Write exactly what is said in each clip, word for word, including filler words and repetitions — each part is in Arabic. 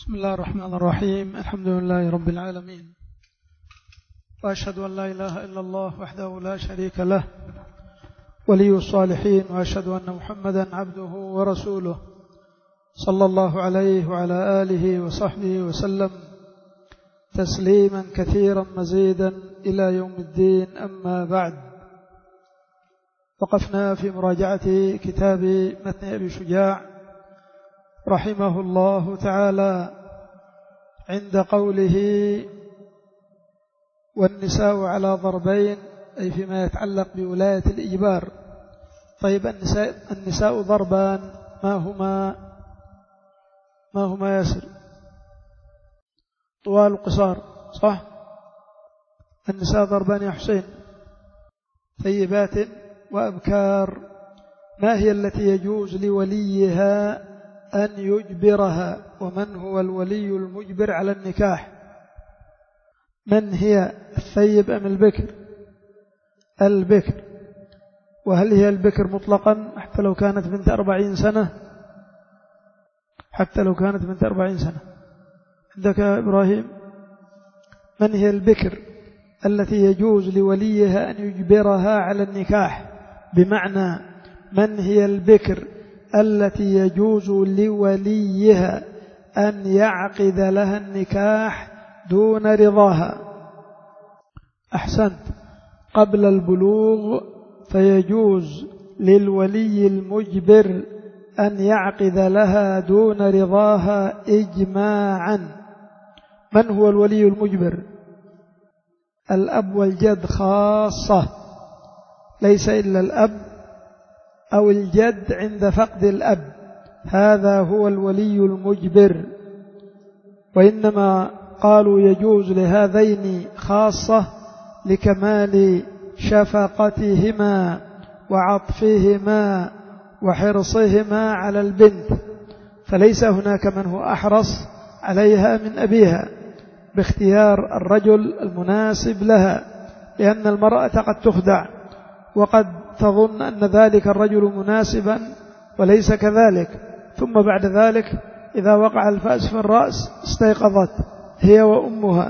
بسم الله الرحمن الرحيم. الحمد لله رب العالمين، وأشهد أن لا إله إلا الله وحده لا شريك له ولي الصالحين، وأشهد أن محمدا عبده ورسوله صلى الله عليه وعلى آله وصحبه وسلم تسليما كثيرا مزيدا إلى يوم الدين. أما بعد، وقفنا في مراجعة كتاب متن أبي شجاع رحمه الله تعالى عند قوله والنساء على ضربين، أي فيما يتعلق بولاية الإجبار. طيب النساء, النساء ضربان، ما هما ما هما ياسر؟ طوال وقصار، صح؟ النساء ضربان يا حسين، ثيبات وأبكار. ما هي التي يجوز لوليها أن يجبرها؟ ومن هو الولي المجبر على النكاح؟ من هي الثيب أم البكر؟ البكر. وهل هي البكر مطلقا حتى لو كانت بنت أربعين سنة؟ حتى لو كانت بنت أربعين سنة. عندك إبراهيم، من هي البكر التي يجوز لوليها أن يجبرها على النكاح؟ بمعنى من هي البكر التي يجوز لوليها أن يعقد لها النكاح دون رضاها؟ أحسنت، قبل البلوغ فيجوز للولي المجبر أن يعقد لها دون رضاها إجماعا. من هو الولي المجبر؟ الأب والجد خاصة، ليس إلا الأب أو الجد عند فقد الأب، هذا هو الولي المجبر. وإنما قالوا يجوز لهذين خاصة لكمال شفقتهما وعطفهما وحرصهما على البنت، فليس هناك من هو أحرص عليها من أبيها باختيار الرجل المناسب لها، لأن المرأة قد تخدع وقد تظن أن ذلك الرجل مناسبا وليس كذلك، ثم بعد ذلك إذا وقع الفأس في الرأس استيقظت هي وأمها.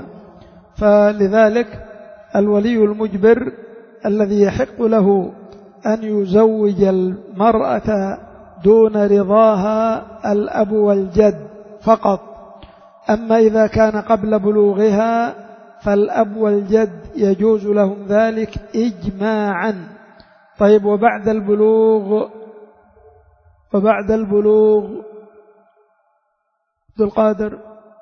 فلذلك الولي المجبر الذي يحق له أن يزوج المرأة دون رضاها الأب والجد فقط. أما إذا كان قبل بلوغها فالأب والجد يجوز لهم ذلك إجماعا. طيب وبعد البلوغ وبعد البلوغ عبد القادر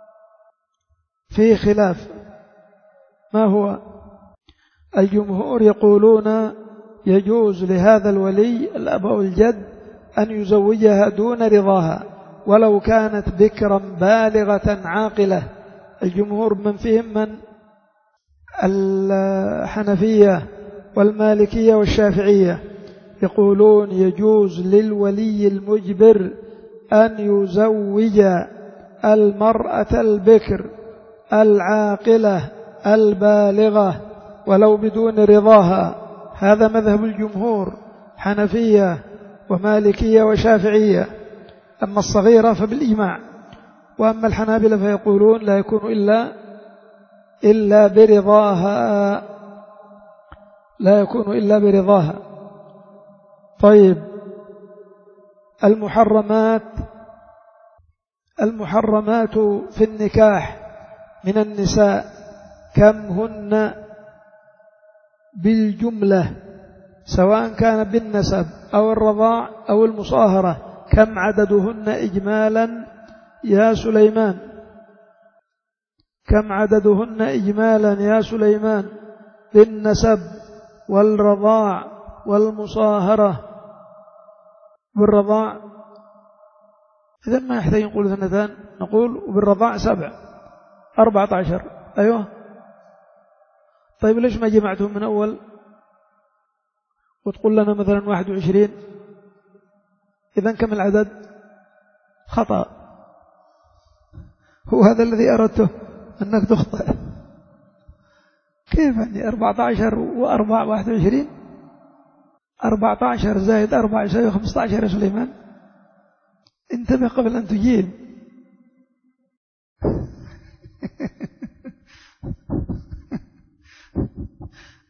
في خلاف، ما هو؟ الجمهور يقولون يجوز لهذا الولي الأب أو الجد أن يزوجها دون رضاها ولو كانت بكرا بالغة عاقلة. الجمهور من فيهم من الحنفية والمالكية والشافعية يقولون يجوز للولي المجبر أن يزوج المرأة البكر العاقلة البالغة ولو بدون رضاها. هذا مذهب الجمهور، حنفية ومالكية وشافعية. أما الصغيرة فبالإجماع. وأما الحنابلة فيقولون لا يكون إلا إلا برضاها، لا يكون إلا برضاها. طيب المحرمات المحرمات في النكاح من النساء كم هن بالجملة، سواء كان بالنسب أو الرضاع أو المصاهرة؟ كم عددهن إجمالا يا سليمان؟ كم عددهن إجمالا يا سليمان بالنسب والرضاع والمصاهرة؟ بالرضاع إذن ما يحتاج نقول اثنتان، نقول وبالرضاع سبع، أربعة عشر. أيوه. طيب ليش ما جمعتهم من أول وتقول لنا مثلا واحد وعشرين؟ إذن كم العدد؟ خطأ. هو هذا الذي أردته، أنك تخطئ. كيف يعني أربعة عشر وأربعة واحد وعشرين؟ أربعة عشر زائد أربعة يساوي خمسة عشر يا سليمان. انتبه قبل أن تجيب.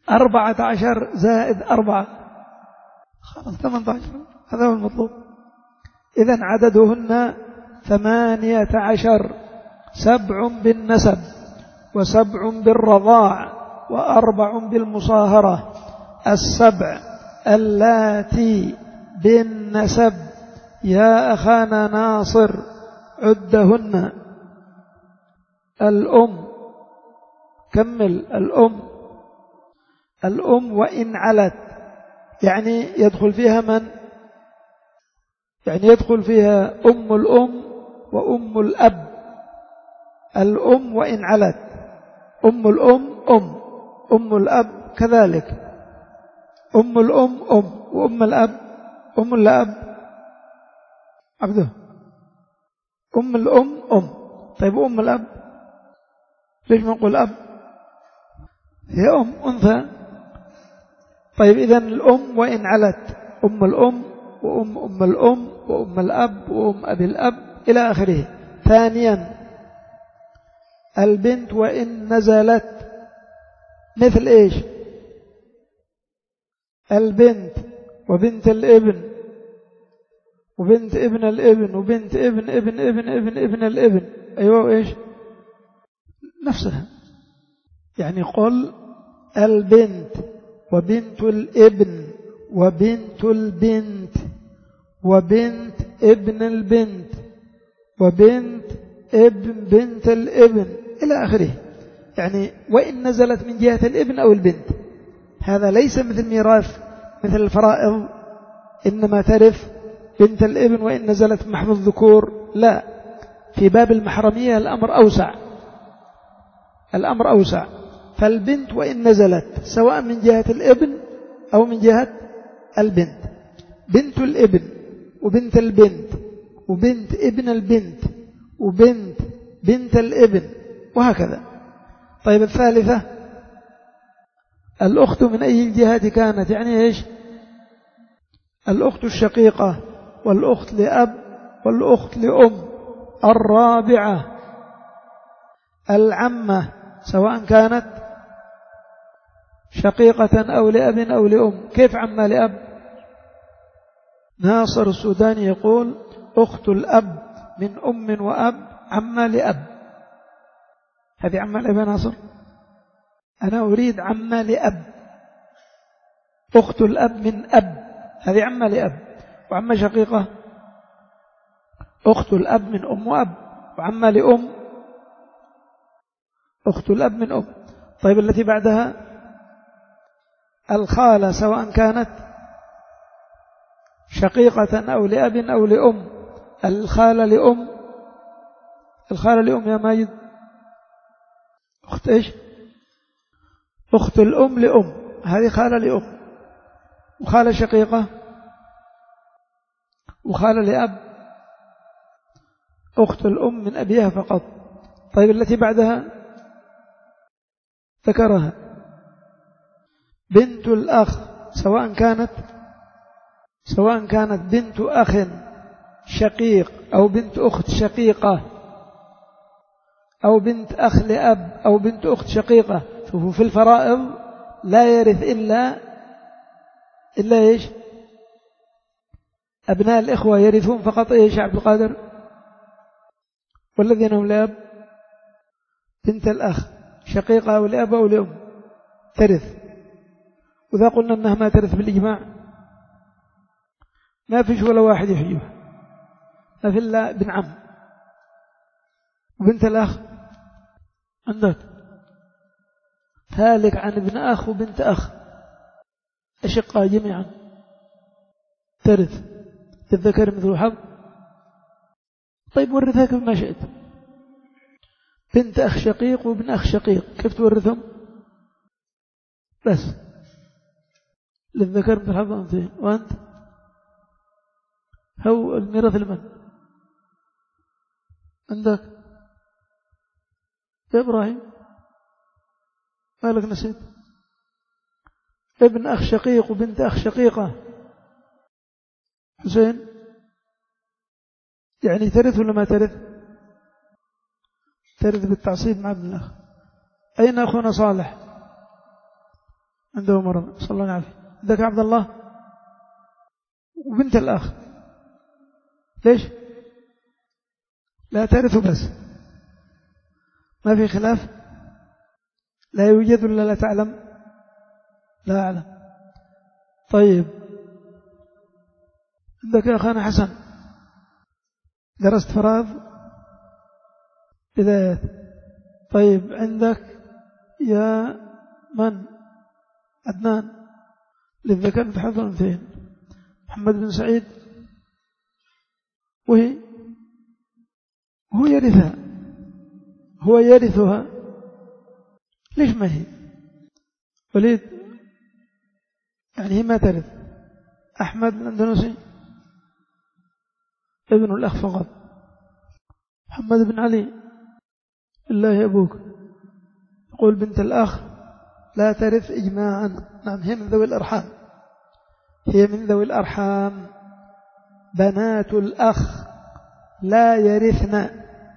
أربعة عشر زائد أربعة خلاص ثمانية عشر، هذا هو المطلوب. إذن عددهن ثمانية عشر، سبع بالنسب وسبع بالرضاع وأربع بالمصاهرة. السبع اللاتي بالنسب يا أخانا ناصر عدهن: الأم، كمل، الأم الأم وإن علت، يعني يدخل فيها من؟ يعني يدخل فيها أم الأم وأم الأب. الأم وإن علت، أم الأم أم، أم الأب كذلك، أم الأم أم، وأم الأب أم الأب عبده، أم الأم أم. طيب أم الأب ليش ما نقول أب؟ هي أم أنثى. طيب إذن الأم وإن علت، أم الأم وأم أم الأم وأم الأب وأم أبي الأب إلى آخره. ثانيا البنت وإن نزلت، مثل إيش؟ البنت وبنت الابن وبنت ابن الابن وبنت ابن ابن ابن ابن ابن الابن، أيوة إيش نفسها. يعني قل البنت وبنت الابن وبنت البنت وبنت ابن البنت وبنت ابن بنت الابن إلى آخره. يعني وإن نزلت من جهة الابن أو البنت، هذا ليس مثل ميراث مثل الفرائض، إنما ترث بنت الابن وإن نزلت محض الذكور. لا، في باب المحرمية الأمر أوسع، الأمر أوسع. فالبنت وإن نزلت سواء من جهة الابن أو من جهة البنت، بنت الابن وبنت البنت وبنت ابن البنت وبنت بنت الابن وهكذا. طيب الثالثة الأخت من أي الجهات كانت، يعني إيش؟ الأخت الشقيقة والأخت لأب والأخت لأم. الرابعة العمة سواء كانت شقيقة أو لأب أو لأم. كيف عمة لأب؟ ناصر السوداني يقول أخت الأب من أم وأب عمة لأب. هذه عمة لأب يا ناصر؟ أنا أريد عمة لأب. أخت الأب من أب، هذه عمة لأب. وعمة شقيقة أخت الأب من أم وأب، وعمة لأم أخت الأب من أم. طيب التي بعدها الخالة سواء كانت شقيقة أو لأب أو لأم. الخالة لأم، الخالة لأم يا ماجد، أخت إيش؟ أخت الأم لأم، هذه خالة لأم. وخالة شقيقة وخالة لأب، أخت الأم من أبيها فقط. طيب التي بعدها ذكرها بنت الأخ سواء كانت سواء كانت بنت أخ شقيق أو بنت أخت شقيقة أو بنت أخ لأب أو بنت أخت شقيقة. شوفوا في الفرائض لا يرث إلا إلا إيش؟ أبناء الإخوة يرثون فقط إيش عبد القادر؟ والذين هم لأب بنت الأخ شقيقة أو لأب أو لأم ترث. وإذا قلنا أنها ما ترث بالإجماع ما فيش ولا واحد يحجبها، ما في إلا ابن عم. وبنت الأخ عندك هالك عن ابن أخ وبنت أخ أشقاء جميعا ترث للذكر مثل الحظ. طيب ورثها كيف ما شئت. بنت أخ شقيق وابن أخ شقيق كيف تورثهم؟ بس للذكر مثل الحظ أنثيين. وأنت هو الميراث لمن عندك يا إبراهيم؟ ما لك نسيت؟ ابن أخ شقيق وبنت أخ شقيقة. حسين يعني ترث ولا ما ترث؟ ترث بالتعصيب مع ابن الأخ. أين أخونا صالح؟ عنده مرض، صلى الله عليه وسلم. عندك عبد الله وبنت الأخ، ليش لا ترث؟ بس ما في خلاف، لا يوجد ولا لا تعلم؟ لا أعلم. طيب عندك يا أخانا حسن، درست فراغ بدايات. طيب عندك يا من عدنان، للذكر مثل حظ الأنثيين. محمد بن سعيد، وهي هو يرثها، هو يرثها، ليش ما هي؟ وليد يعني هي ما ترث. أحمد الأندلسي ابن الأخ فقط. محمد بن علي، الله أبوك، يقول بنت الأخ لا ترث إجماعا. نعم هي من ذوي الأرحام، هي من ذوي الأرحام. بنات الأخ لا يرثن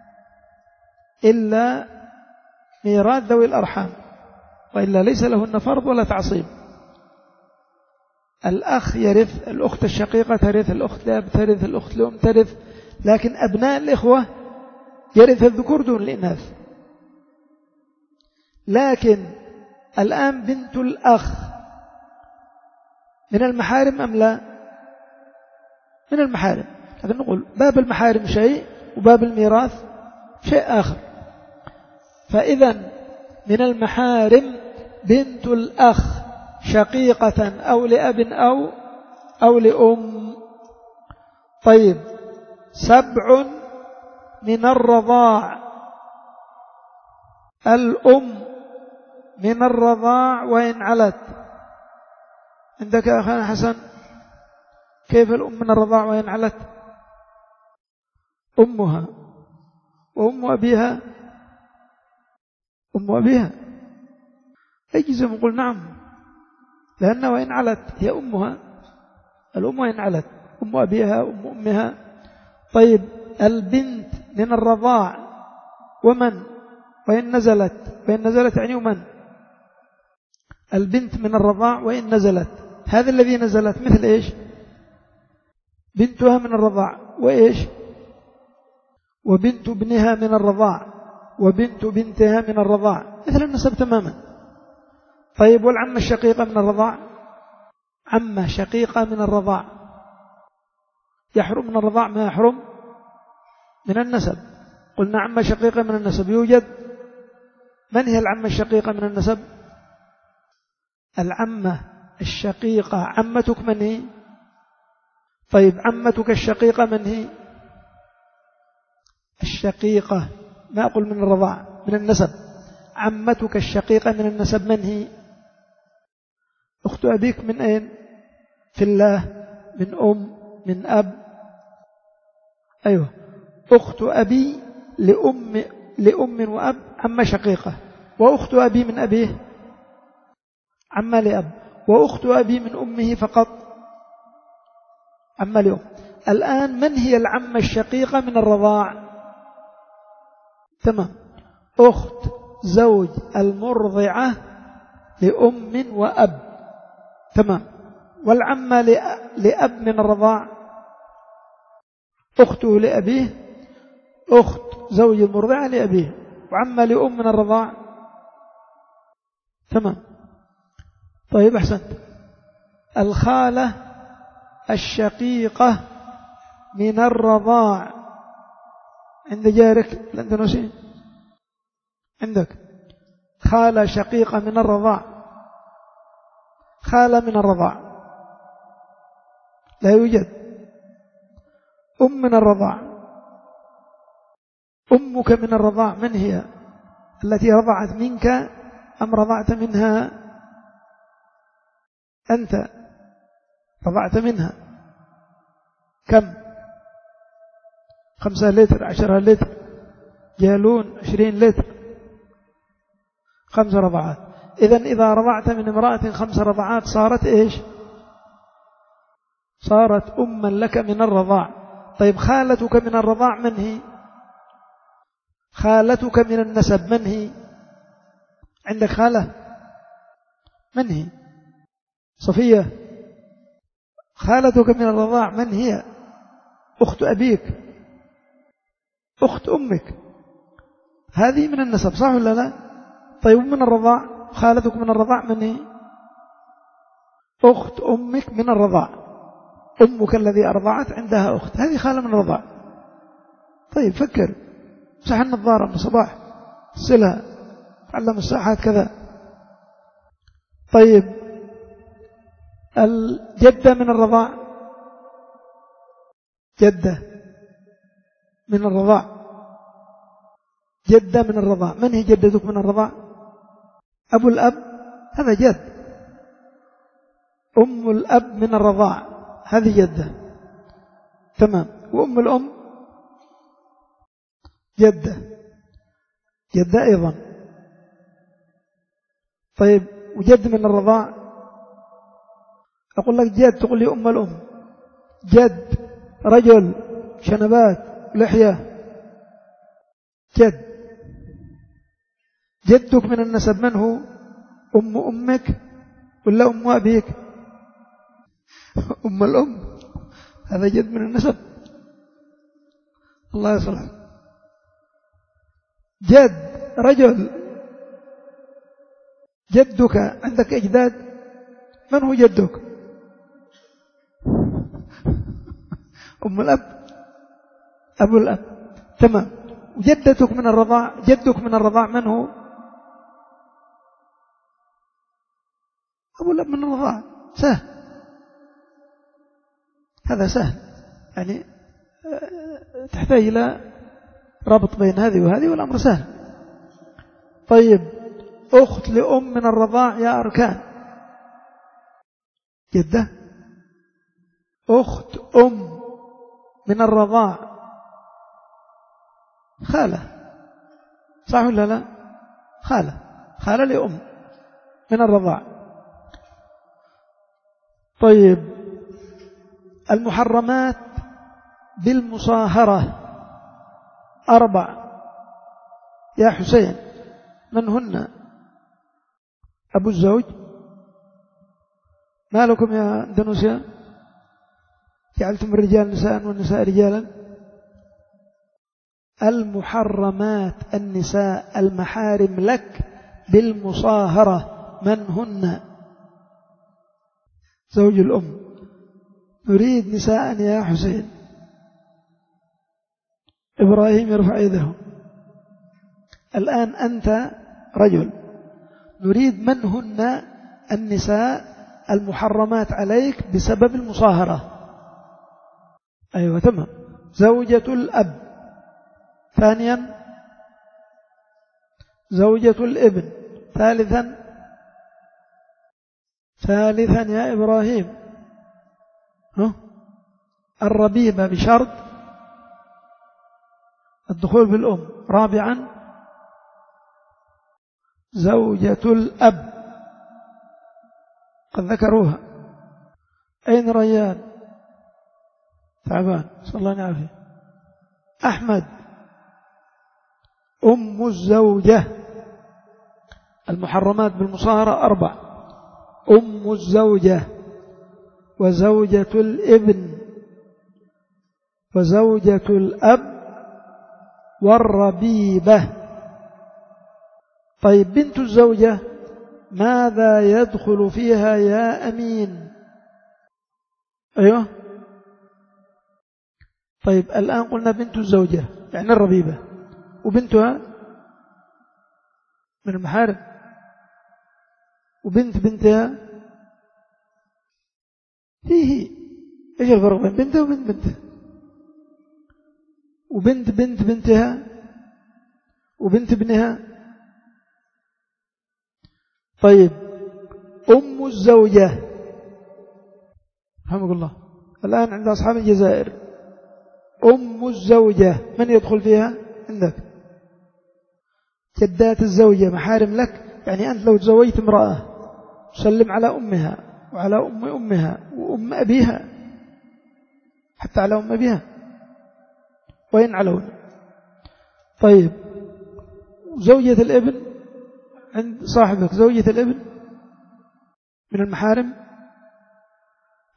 إلا ميراث ذوي الأرحام، وإلا ليس لهن فرض ولا تعصيب. الأخ يرث، الأخت الشقيقة ترث، الأخت لأب ترث، الأخت لأم ترث، لكن أبناء الإخوة يرث الذكور دون الإناث. لكن الآن بنت الأخ من المحارم أم لا؟ من المحارم، لكن نقول باب المحارم شيء وباب الميراث شيء آخر. فإذا من المحارم بنت الأخ شقيقة أو لأب أو أو لأم. طيب سبع من الرضاع، الأم من الرضاع وإن علت. عندك يا أخي حسن كيف الأم من الرضاع وإن علت؟ أمها وأم أبيها، أم أبيها يجزم يقول نعم، لأن وإن علت هي أمها، الأم وإن علت، أم أبيها أم أمها. طيب البنت من الرضاع ومن وإن نزلت، وإن نزلت يعني ومن؟ البنت من الرضاع وإن نزلت، هذا الذي نزلت مثل إيش؟ بنتها من الرضاع وإيش؟ وبنت ابنها من الرضاع وبنت بنتها من الرضاع، مثل النسب تماما. طيب والعمة الشقيقة من الرضاع؟ عمة شقيقة من الرضاع يحرم من الرضاع ما يحرم من النسب. قلنا عمة شقيقة من النسب يوجد. من هي العمة الشقيقة من النسب؟ العمة الشقيقة عمتك من هي؟ طيب عمتك الشقيقة من هي؟ الشقيقة، ما أقول من الرضاع، من النسب. عمتك الشقيقة من النسب من هي؟ أخت أبيك من أين؟ في الله، من أم، من أب. أيوة، أخت أبي لأم لأم وأب عمة شقيقة، وأخت أبي من أبيه عمة لأب، وأخت أبي من أمه فقط عمة لأم. الآن من هي العمة الشقيقة من الرضاع؟ تمام، أخت زوج المرضعة لأم وأب، تمام. والعمة لأب من الرضاع أخته لأبيه، أخت زوج المرضعة لأبيه، وعمة لأم من الرضاع، تمام. طيب أحسنت. الخالة الشقيقة من الرضاع عند جارك الأندونيسي، عندك خالة شقيقة من الرضاع، خالة من الرضاع لا يوجد. أم من الرضاع، أمك من الرضاع من هي؟ التي رضعت منك أم رضعت منها أنت؟ رضعت منها كم؟ خمسة لتر، عشرة لتر، جالون، عشرين لتر، خمس رضعات. إذن إذا رضعت من امرأة خمس رضعات صارت إيش؟ صارت أما لك من الرضاع. طيب خالتك من الرضاع من هي؟ خالتك من النسب من هي؟ عندك خالة من هي؟ صفية خالتك من الرضاع من هي؟ أخت أبيك، أخت أمك، هذه من النسب صح ولا لا؟ طيب من الرضاع، خالتك من الرضاع من هي؟ أخت أمك من الرضاع، أمك الذي أرضعت عندها أخت، هذه خالة من الرضاع. طيب فكر، مسح النظارة من صباح، سلها، تعلم الساحات كذا. طيب الجدة من الرضاع، جدة من الرضاع، جدة من الرضاع، من هي جدتك من الرضاع؟ أبو الأب، هذا جد. أم الأب من الرضاع، هذه جدة، تمام. وأم الأم جدة، جدة أيضا. طيب وجد من الرضاع، أقول لك جد تقول لي أم الأم، جد رجل شنبات لحية، جد. جدك من النسب من هو؟ أم أمك ولا أم أبيك؟ أم الأم، هذا جد من النسب. الله يصلح. جد رجل، جدك عندك أجداد، من هو جدك؟ أم الأب، أبو الأب، تمام. وجدتك من الرضاع، جدك من الرضاع من هو؟ أبو الأب من الرضاع، سهل، هذا سهل، يعني تحتاج إلى رابط بين هذه وهذه والأمر سهل. طيب أخت لأم من الرضاع يا أركان، جدة، أخت أم من الرضاع، خالة، صح ولا لا؟ خالة، خالة لأم من الرضاع. طيب المحرمات بالمصاهرة أربع يا حسين، من هن؟ أبو الزوج، ما لكم يا اندونيسيا جعلتم الرجال نساء والنساء رجالا؟ المحرمات النساء المحارم لك بالمصاهرة من هن؟ زوج الأم. نريد نساء يا حسين. إبراهيم يرفع يده. الآن أنت رجل، نريد من هن النساء المحرمات عليك بسبب المصاهرة؟ أيوة تمام. زوجة الأب، ثانيا زوجة الابن، ثالثا ثالثا يا إبراهيم ها؟ الربيبة بشرط الدخول بالأم، رابعا زوجة الأب، قد ذكروها. أين ريان؟ تعبان، صلى الله عليه وسلم. أحمد، أم الزوجة. المحرمات بالمصاهرة أربع: أم الزوجة، وزوجة الابن، وزوجة الأب، والربيبة. طيب بنت الزوجة ماذا يدخل فيها يا أمين؟ أيوه. طيب الآن قلنا بنت الزوجة يعني الربيبة، وبنتها من المحارم، وبنت بنتها هي. إيش الفرق بين بنتها وبنت بنتها؟ وبنت بنت بنتها وبنت ابنها. طيب أم الزوجة، رحمك الله، الآن عند أصحاب الجزائر أم الزوجة من يدخل فيها عندك؟ جدات الزوجة محارم لك، يعني أنت لو تزوجت امرأة تسلم على أمها وعلى أم أمها وأم أبيها، حتى على أم أبيها وين علون. طيب زوجة الابن عند صاحبك، زوجة الابن من المحارم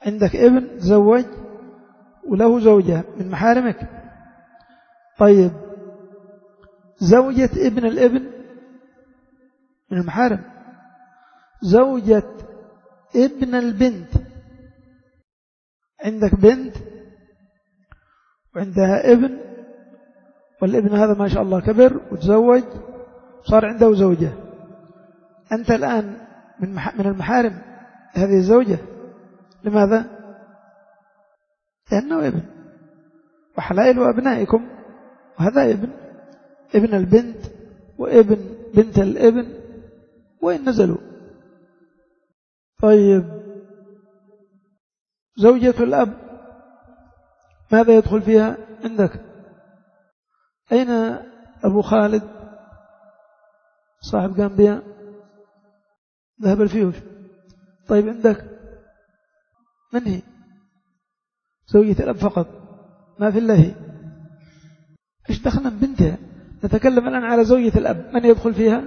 عندك ابن تزوج وله زوجة من محارمك. طيب زوجة ابن الابن من المحارم، زوجة ابن البنت، عندك بنت وعندها ابن، والابن هذا ما شاء الله كبر وتزوج صار عنده زوجة، أنت الآن من من المحارم هذه الزوجة. لماذا؟ لأنه ابن، وحلائل أبنائكم، وهذا ابن ابن البنت وابن بنت الابن وإن نزلوا. طيب زوجة الأب ماذا يدخل فيها عندك؟ أين أبو خالد صاحب جامبيا؟ ذهب الفيوش. طيب عندك من هي؟ زوجة الأب فقط، ما في الله هي. إيش دخلنا بنتها؟ نتكلم الآن على زوجة الأب، من يدخل فيها؟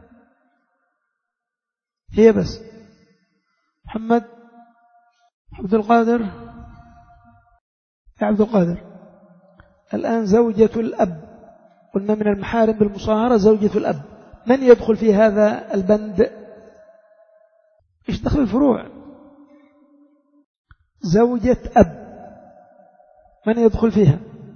هي بس. محمد عبد القادر يا عبد القادر، الآن زوجة الأب قلنا من المحارم بالمصاهرة زوجة الأب، من يدخل في هذا البند؟ إيش دخل الفروع؟ زوجة أب من يدخل فيها؟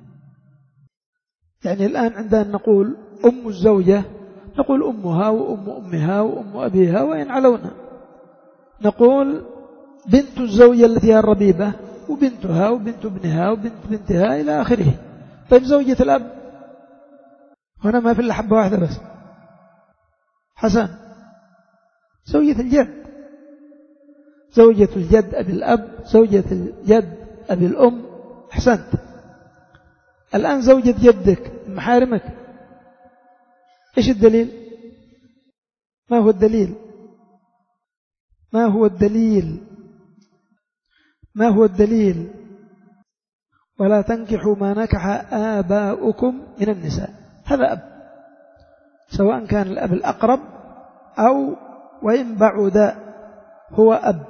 يعني الآن عندنا نقول أم الزوجة، نقول أمها وأم أمها وأم أبيها وإن علونا، نقول بنت الزوجة التي هي الربيبة وبنتها وبنت ابنها وبنت بنتها إلى آخره. طيب زوجة الأب هنا ما في إلا حبة واحدة بس، حسن، زوجة الجد، زوجة الجد أبي الأب، زوجة الجد أبي الأم. أحسنت. الآن زوجة جدك محارمك، إيش الدليل؟ ما هو الدليل؟ ما هو الدليل؟ ما هو الدليل؟ ولا تنكحوا ما نكح آباؤكم من النساء، هذا أب، سواء كان الأب الأقرب أو وإن بعد هو أب.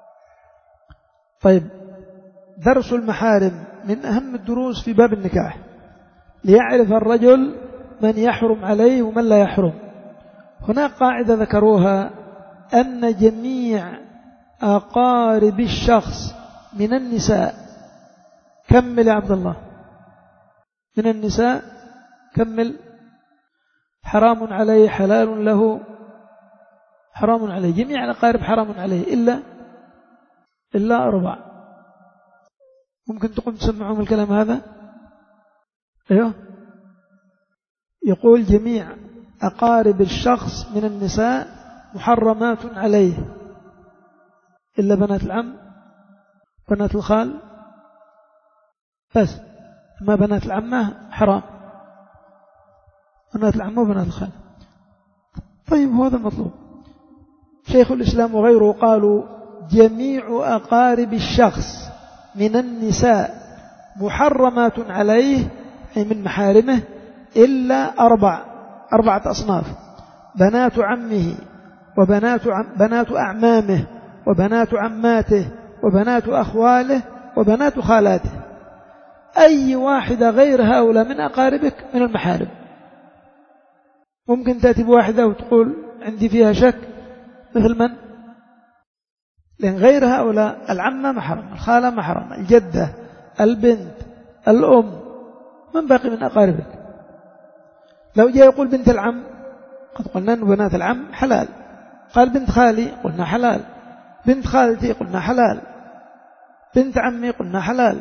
طيب درس المحارم من أهم الدروس في باب النكاح، ليعرف الرجل من يحرم عليه ومن لا يحرم. هناك قاعدة ذكروها أن جميع أقارب الشخص من النساء، كمل يا عبد الله، من النساء كمل، حرام عليه حلال له، حرام عليه، جميع الأقارب حرام عليه إلا إلا أربع. ممكن تقوم تسمعهم الكلام هذا؟ أيوه، يقول جميع أقارب الشخص من النساء محرمات عليه إلا بنات العم، بنات الخال بس، ما بنات العمة حرام، بنات العمة وبنات الخال. طيب هذا المطلوب. شيخ الإسلام وغيره قالوا جميع أقارب الشخص من النساء محرمات عليه، أي من محارمه، إلا أربع أربعة أصناف: بنات عمه وبنات عم بنات أعمامه وبنات عماته وبنات أخواله وبنات خالاته. أي واحدة غير هؤلاء من أقاربك من المحارم. ممكن تأتي بواحدة وتقول عندي فيها شك، مثل من؟ لأن غير هؤلاء العمة محرم، الخالة محرم، الجدة، البنت، الأم، من باقي من أقاربك؟ لو جاء يقول بنت العم، قد قلنا أن بنات العم حلال، قال بنت خالي قلنا حلال، بنت خالتي قلنا حلال، بنت عمي قلنا حلال.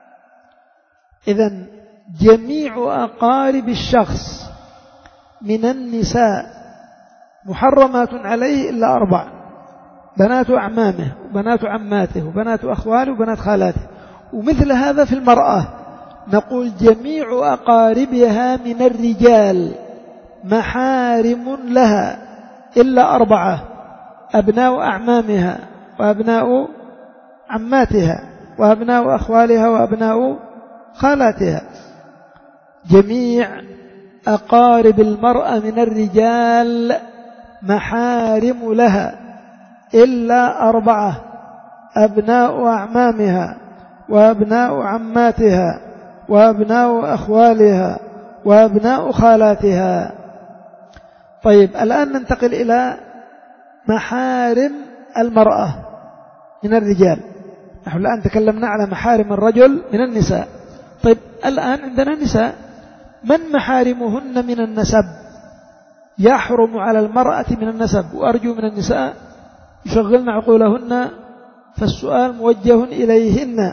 إذن جميع أقارب الشخص من النساء محرمات عليه إلا أربع: بنات أعمامه وبنات عماته وبنات أخواله وبنات خالاته. ومثل هذا في المرأة، نقول جميع أقاربها من الرجال محارم لها إلا أربعة: أبناء أعمامها وأبناء عماتها وأبناء أخوالها وأبناء خالاتها. جميع أقارب المرأة من الرجال محارم لها إلا أربعة: أبناء أعمامها وأبناء عماتها وأبناء أخوالها وأبناء خالاتها. طيب الآن ننتقل إلى محارم المرأة من الرجال. نحن الآن تكلمنا على محارم الرجل من النساء. طيب الآن عندنا نساء، من محارمهن من النسب؟ يحرم على المرأة من النسب، وأرجو من النساء يشغلن عقولهن، فالسؤال موجه إليهن.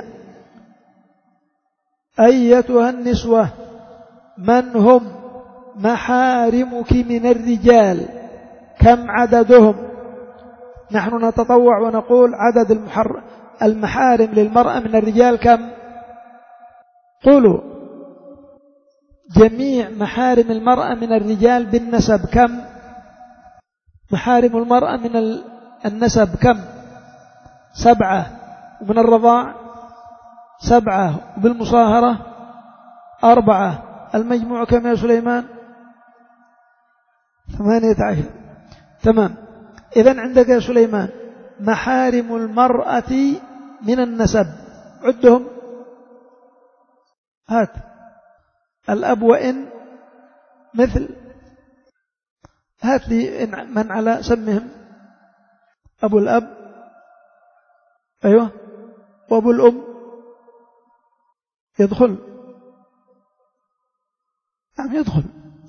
أيتها النسوة، من هم محارمك من الرجال؟ كم عددهم؟ نحن نتطوع ونقول عدد المحر المحارم للمرأة من الرجال كم؟ قولوا. جميع محارم المرأة من الرجال بالنسب كم؟ محارم المرأة من النسب كم؟ سبعة. ومن الرضاع سبعة، وبالمصاهرة أربعة. المجموع كم يا سليمان؟ ثمانية عشر. تمام. إذن عندك يا سليمان محارم المرأة من النسب، عدهم. هات. الأب وإن مثل، هات لي من على سمهم. أبو الأب، أيوة، وأبو الأم يدخل. نعم يدخل.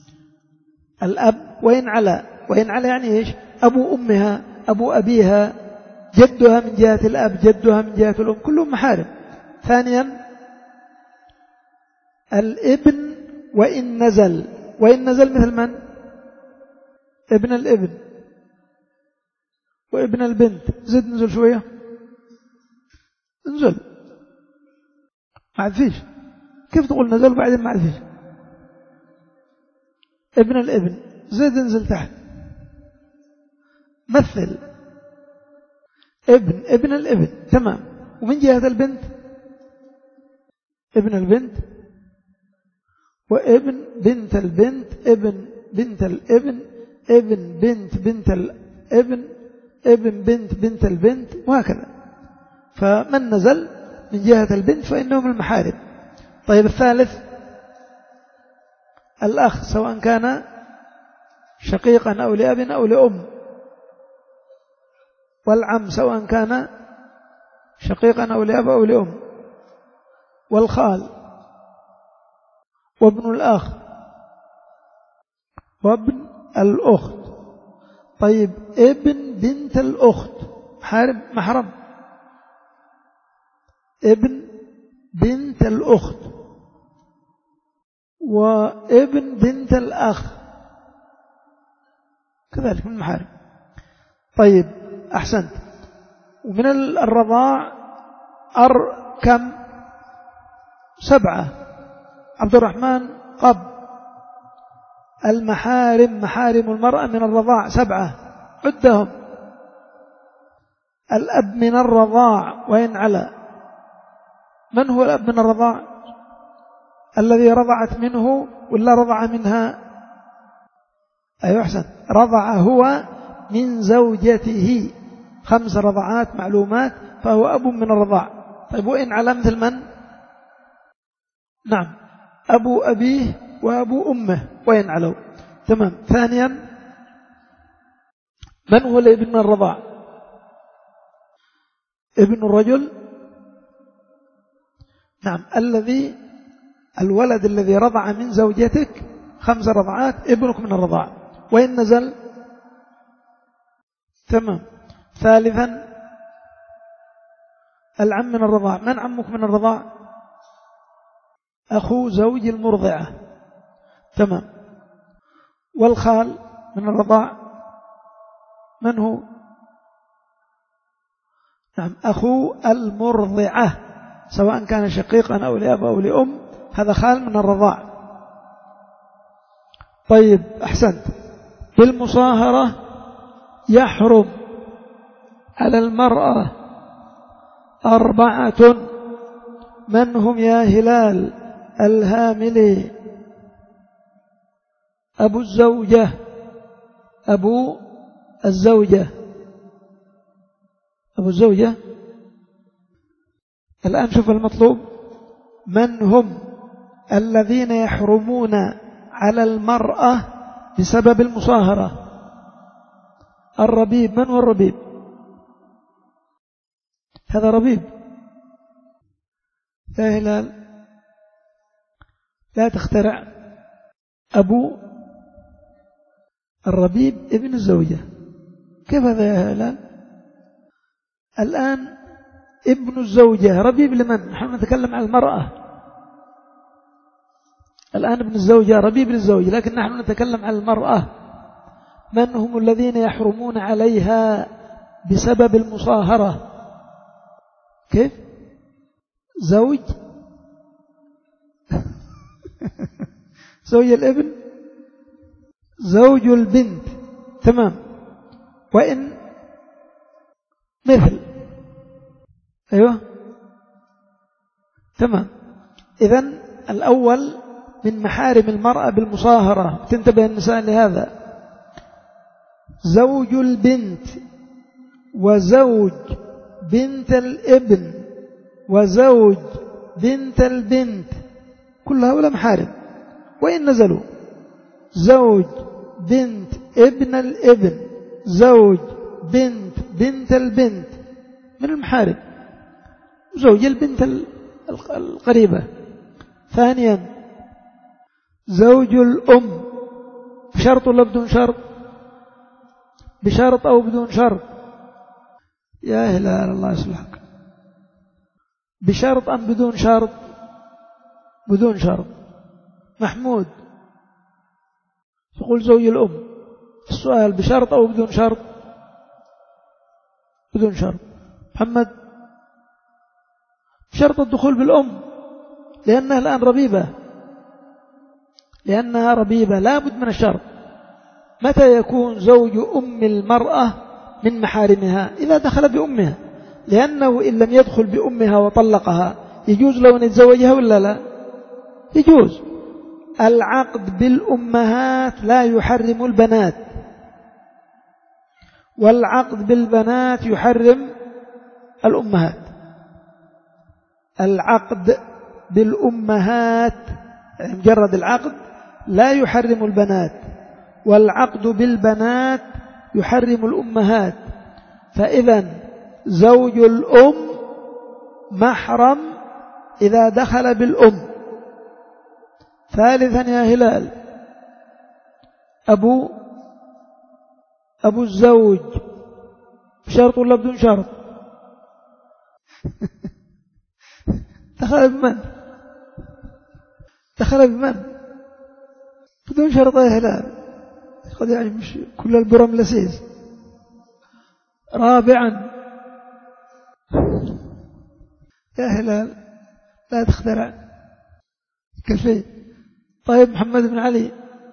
الأب وإن على، وإن على يعني إيش؟ أبو أمها، أبو أبيها، جدها من جهة الأب، جدها من جهة الأم، كلهم محارم. ثانيا الابن وإن نزل، وإن نزل مثل من؟ ابن الابن وابن البنت. زد نزل شوية، انزل، ما عاد فيش. كيف تقول نزل وبعدين ما عاد فيش؟ ابن الابن، زد انزل تحت، مثل ابن ابن الابن. تمام. ومن جهة البنت ابن البنت وابن بنت البنت، ابن بنت الابن، ابن بنت بنت الابن، ابن بنت بنت البنت، وهكذا. فمن نزل من جهة البنت فإنهم المحارم. طيب الثالث الأخ، سواء كان شقيقا أو لأب أو لأم. والعم سواء كان شقيقا أو لأب أو لأم. والخال وابن الأخ وابن الأخت. طيب ابن بنت الأخت محارم محرم. ابن بنت الأخت وابن بنت الأخ كذلك من المحارم. طيب أحسنت. ومن الرضاع أر كم؟ سبعة. عبد الرحمن قب. المحارم محارم المرأة من الرضاع سبعة، عدهم. الأب من الرضاع وإن على. من هو الأب من الرضاع؟ الذي رضعت منه ولا رضع منها؟ أيوة أحسن، رضع هو من زوجته خمس رضعات معلومات، فهو أب من الرضاع. طيب وإن على مثل من؟ نعم، أبو أبيه وأبو أمه وإن علوا. تمام. ثانيا من هو الابن من الرضاع؟ ابن الرجل. نعم، الذي الولد الذي رضع من زوجتك خمس رضعات ابنك من الرضاع وإن نزل. تمام. ثالثا العم من الرضاع. من عمك من الرضاع؟ أخو زوج المرضعة. تمام. والخال من الرضاع من هو؟ نعم، أخو المرضعة سواء كان شقيقا أو لأب أو لأم، هذا خال من الرضاع. طيب أحسنت. بالمصاهرة يحرم على المرأة أربعة. من هم يا هلال؟ الهاملي، أبو الزوجة، أبو الزوجة، أبو الزوجة الآن شوف المطلوب: من هم الذين يحرمون على المرأة بسبب المصاهرة؟ الربيب. من هو الربيب؟ هذا ربيب يا هلال، لا تخترع. أبو الربيب ابن الزوجة. كيف هذا يا هلال؟ الآن ابن الزوجة ربيب لمن؟ نحن نتكلم عن المرأة الآن. ابن الزوجة ربيب للزوجة، لكن نحن نتكلم عن المرأة. من هم الذين يحرمون عليها بسبب المصاهرة؟ كيف؟ زوج زوج الابن، زوج البنت، تمام. وإن مثل، أيوة تمام. إذن الأول من محارم المرأة بالمصاهرة، تنتبه النساء لهذا: زوج البنت وزوج بنت الابن وزوج بنت البنت، كل هؤلاء محارم وإن نزلوا. زوج بنت ابن الابن، زوج بنت بنت البنت من المحارم، زوج البنت القريبة. ثانيا زوج الأم، بشرط ولا بدون شرط؟ بشرط أو بدون شرط؟ يا هلال الله يصلحك، بشرط أم بدون شرط؟ بدون شرط. محمود تقول زوج الأم، السؤال بشرط أو بدون شرط؟ بدون شرط. محمد بشرط الدخول بالأم، لأنها الآن ربيبة، لأنها ربيبة لا بد من الشرط. متى يكون زوج أم المرأة من محارمها؟ إذا دخل بأمها، لأنه إن لم يدخل بأمها وطلقها يجوز لو أن يتزوجها ولا لا؟ يجوز. العقد بالأمهات لا يحرم البنات، والعقد بالبنات يحرم الأمهات. العقد بالأمهات مجرد العقد لا يحرم البنات، والعقد بالبنات يحرم الأمهات. فإذا زوج الأم محرم إذا دخل بالأم. ثالثا يا هلال أبو أبو الزوج، بشرط ولا بدون شرط؟ دخل بمن؟ دخل بمن؟ بدون شرط يا هلال، قد يعني مش كل البرم لسيز. رابعا يا هلال لا تخترع كيفية. طيب محمد بن علي،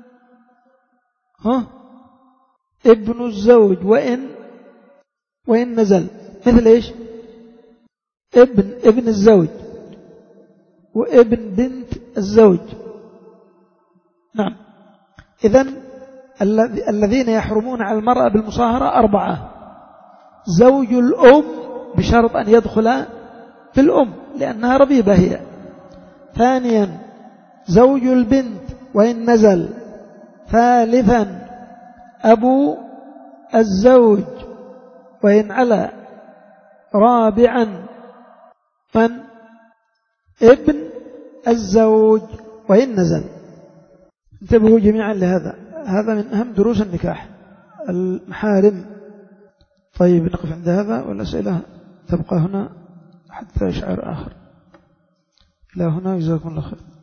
ها ابن الزوج وإن وإن نزل، مثل إيش؟ ابن ابن الزوج وابن بنت الزوج. نعم. إذن الذين يحرمون على المرأة بالمصاهرة أربعة: زوج الأم بشرط أن يدخل بالأم لأنها ربيبة هي. ثانيا زوج البنت وإن نزل. ثالثا أبو الزوج وإن علا. رابعا من؟ ابن الزوج وإن نزل. انتبهوا جميعا لهذا، هذا من أهم دروس النكاح، المحارم. طيب نقف عند هذا، والأسئلة تبقى هنا حتى شعر آخر. إلى هنا، جزاكم الله خير.